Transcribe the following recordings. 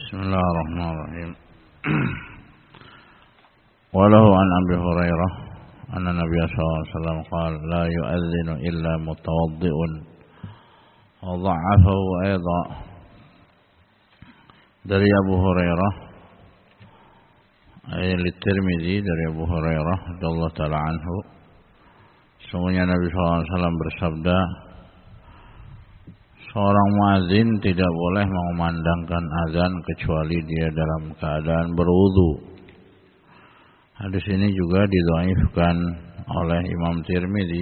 Bismillahirrahmanirrahim. Walahu an Abi Hurairah anna Nabiy sallallahu alaihi wasallam qala la yu'adzinu illa mutawaddi'un wa dha'afahu aidan. Dari Abu Hurairah Tirmidzi dari Abu Hurairah radhiyallahu taala anhu, sesungguhnya Nabi sallallahu alaihi wasallam bersabda, seorang muadzin tidak boleh mengumandangkan azan kecuali dia dalam keadaan berwudu. Hadis ini juga didhaifkan oleh Imam Tirmidzi.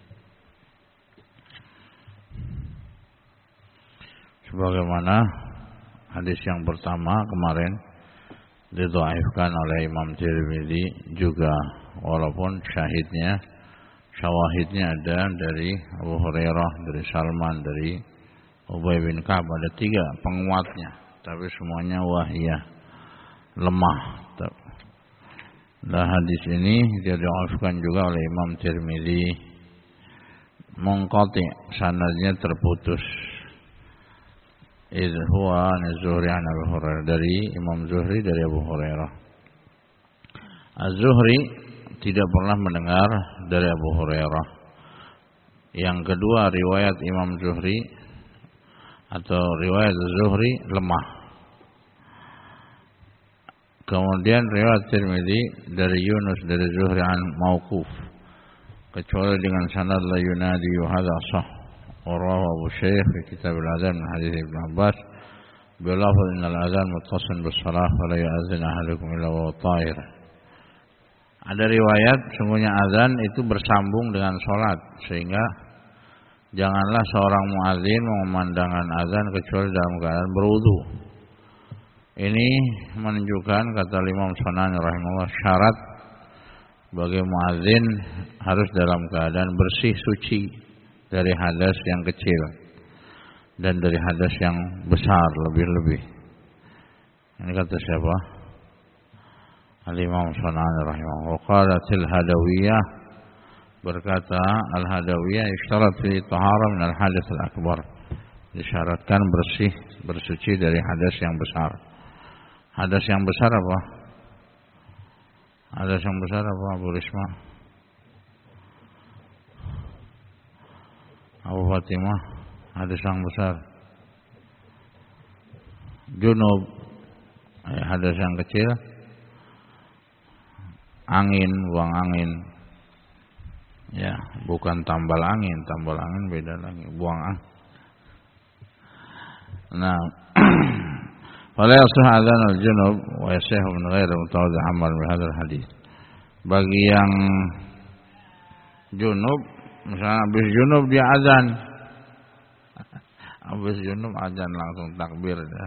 Sebagaimana hadis yang pertama kemarin didhaifkan oleh Imam Tirmidzi juga, walaupun syawahidnya ada dari Abu Hurairah, dari Salman, dari Ubay bin Ka'ab, ada 3 penguatnya, tapi semuanya wahiyah, lemah. Dan hadis ini didhaifkan juga oleh Imam Tirmidzi, munqati, sanadnya terputus. Idh huwa an-Zuhri an Abu Hurairah, dari Imam Zuhri dari Abu Hurairah. Az-Zuhri tidak pernah mendengar dari Abu Hurairah. Yang kedua, riwayat Imam Zuhri atau riwayat Az-Zuhri lemah. Kemudian riwayat Tirmidzi dari Yunus dari Zuhri an mauquf, kecuali dengan sanad la yunadi hadza sah. Warahu Abu Shaykh fi kitab al-Adhan min hadits Ibn Abbas bilafaz innal adhan muttasil bis salah wa la yu'adzin ahadukum illa wa ta'ir. Ada riwayat sungguhnya azan itu bersambung dengan salat, sehingga janganlah seorang muadzin mengumandangkan azan kecuali dalam keadaan berwudu. Ini menunjukkan, kata Imam Sanani rahimahullah, syarat bagi muadzin harus dalam keadaan bersih, suci dari hadas yang kecil dan dari hadas yang besar lebih-lebih. Ini kata siapa? Al-Imam Sanani rahimahullah. Qalatil Hadawiyah, berkata Al-Hadawiyah, isyarat fi tahara min al-hadas al-akbar, disyaratkan bersih, bersuci dari hadas yang besar. Hadas yang besar apa? Hadas yang besar apa, Abu Risma? Abu Fatimah, hadas yang besar. Junub, hadas yang kecil. Angin, buang angin. Ya, bukan tambal angin beda lagi, buang angin. Nah, wala yasih adzan al-junub wa yasih min ghairi mutawaddi' amal bi hadzal hadis. Bagi yang junub, misalnya habis junub dia azan. Habis junub azan langsung takbir dah.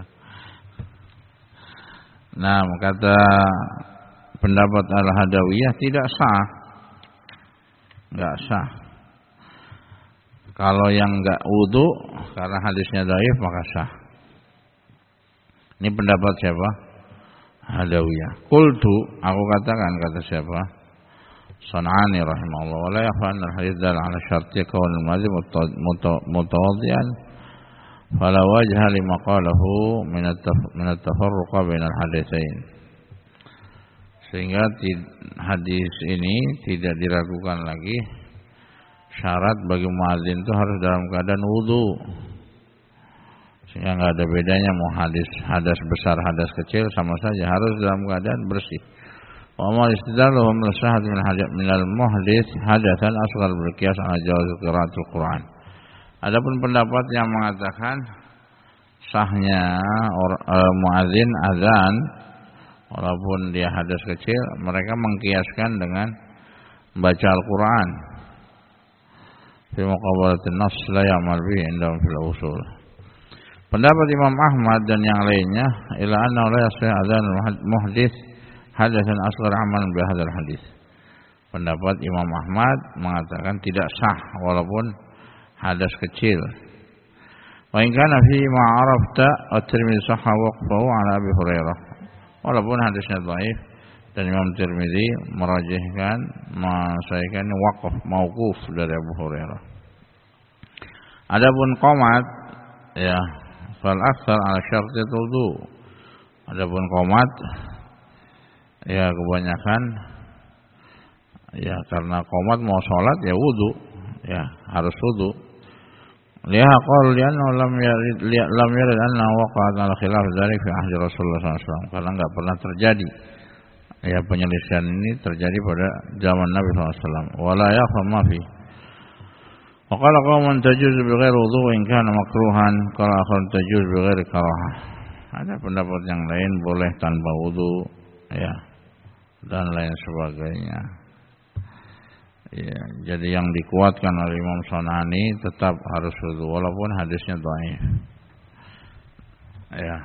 Nah, kata pendapat Al-Hadawiyah tidak sah. Enggak sah. Kalau yang enggak wudu karena hadisnya dhaif maka sah. Ini pendapat siapa? Hadawiyah. Qultu, aku katakan, kata siapa? San'ani rahimahullah, wala yakhfa anna al-hadits dal ala syarti kaun al-muadzin mutawaddian fala wajha lima qalahu min at-tafarruq bain al-haditsain. Sehingga hadis ini tidak diragukan lagi, syarat bagi muadzin itu harus dalam keadaan wudu. Sehingga enggak ada bedanya mau hadas besar, hadas kecil, sama saja harus dalam keadaan bersih. Wa ma istidallu min sahad min al-muhdits hadatsan asghar bil qiyas ala jawaz qiraatul Quran. Adapun pendapat yang mengatakan sahnya muadzin azan walaupun dia hadas kecil, mereka mengkiaskan dengan membaca Al-Quran. Fi muqabalatin nas la ya'mal bihi indahum fil usul. Pendapat Imam Ahmad dan yang lainnya ila anna la yasih adzan muhdits hadatsan asghar amalan bi hadzal hadis. Pendapat Imam Ahmad mengatakan tidak sah walaupun hadas kecil. Wa in kana fi ma arafta at-Tirmidzi sahha waqfahu ala Abi Hurairah. Walaupun hadisnya dhaif dan Imam Tirmidzi merajihkan, mensahihkan waqaf mauquf dari Abu Hurairah. Adapun qomat, ya, fal aktsar ala syarti wudu Adapun qomat ya kebanyakan ya karena qomat mau sholat ya wudu, ya harus wudu. Lihat qol li'annahu lam yarid anna waqa'at al khilaf dzalik fi ahdi Rasulullah SAW, karena enggak pernah terjadi ya penyelisihan ini terjadi pada zaman Nabi SAW. Wala yakhfa ma fi. Wa qala qaumun tajuz bighairi wudu in kana makruhan, qala akharun tajuz bighairi karahah. Ada pendapat yang lain boleh tanpa wudu ya dan lain sebagainya. Ya, jadi yang dikuatkan oleh Imam Sanani tetap harus wudu walaupun hadisnya dhaif. Ya.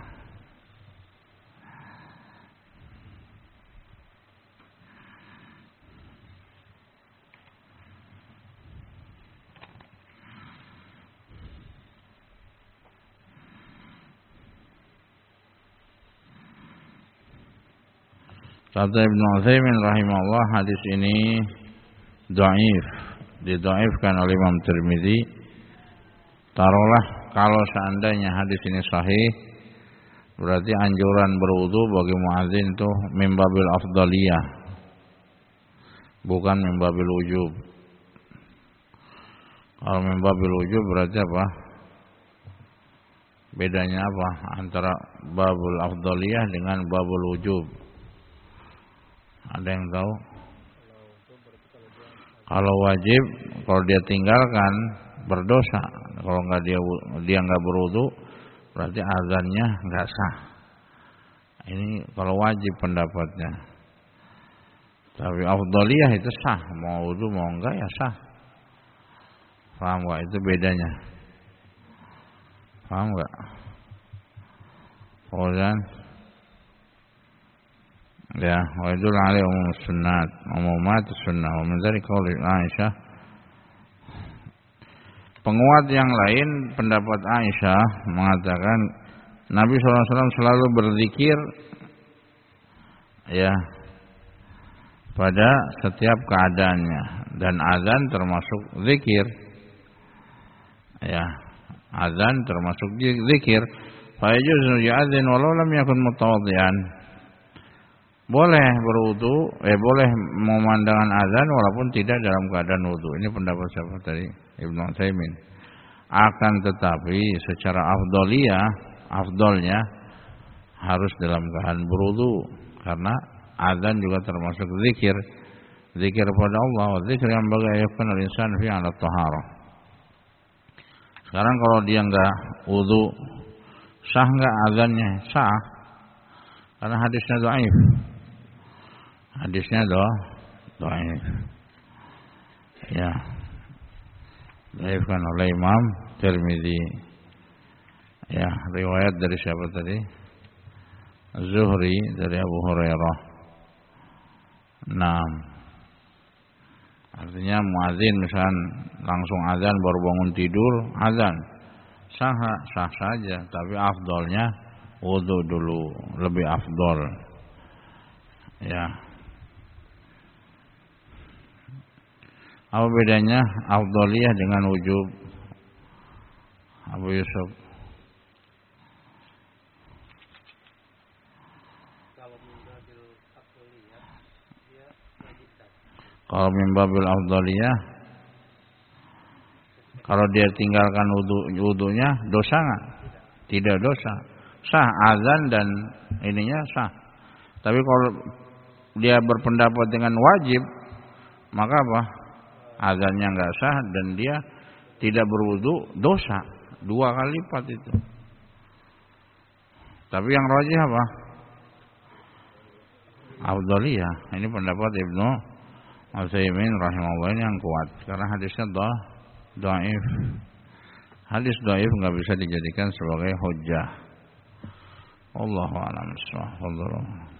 Kata Ibnu Utsaimin rahimahullah, hadis ini dhaif, didhaifkan oleh Imam Tirmidzi. Taruhlah kalau seandainya hadis ini sahih, berarti anjuran berwudu bagi muadzin itu min babil afdaliyah, bukan min babil wujub. Kalau min babil wujub berarti apa? Bedanya apa antara babul afdaliyah dengan babul wujub? Ada yang tahu? Kalau wajib, kalau dia tinggalkan berdosa. Kalau enggak dia enggak berwudu, berarti azannya enggak sah. Ini kalau wajib pendapatnya. Tapi afdaliyah itu sah, mau wudu mau enggak ya sah. Paham enggak itu bedanya? Paham enggak? Kemudian ya, wa idul alaihi umum sunnat, umumat sunnah, wa min dzalika qaul Aisyah. Penguat yang lain pendapat Aisyah mengatakan Nabi SAW selalu berzikir ya pada setiap keadaannya, dan azan termasuk zikir. Ya, azan termasuk zikir. Fa yajuzu yu'adzin walau lam yakun mutawaddian. Boleh berwudu, boleh memandangkan azan walaupun tidak dalam keadaan wudu. Ini pendapat siapa tadi? Ibnu Utsaimin. Akan tetapi secara afdolnya harus dalam keadaan berwudu, karena azan juga termasuk zikir. Zikir kepada Allah, zikir yang bagi yakun al-insan fi ala taharah. Sekarang kalau dia enggak wudu, sah enggak azannya? Sah. Karena hadisnya dhaif. Hadisnya dhaif. Ya. Dhaifkan oleh Imam Tirmidzi. Ya, riwayat dari siapa tadi? Zuhri dari Abu Hurairah. Nah, artinya muadzin misalkan langsung azan baru bangun tidur, azan sah saja, tapi afdolnya wudu dulu, lebih afdol. Ya. Apa bedanya afdoliyah dengan wujub? Abu Yusuf. Kalau min babil afdaliyah, kalau dia tinggalkan wudunya dosa enggak? Tidak dosa. Sah azan dan ininya sah. Tapi kalau dia berpendapat dengan wajib, maka apa? Azannya enggak sah dan dia tidak berwudu, dosa. 2 kali lipat itu. Tapi yang rajih apa? Afdaliyah. Ini pendapat Ibnu Utsaimin rahimahullah yang kuat, karena hadisnya dhaif. Hadis dhaif enggak bisa dijadikan sebagai hujjah. Wallahu a'lam bishawab.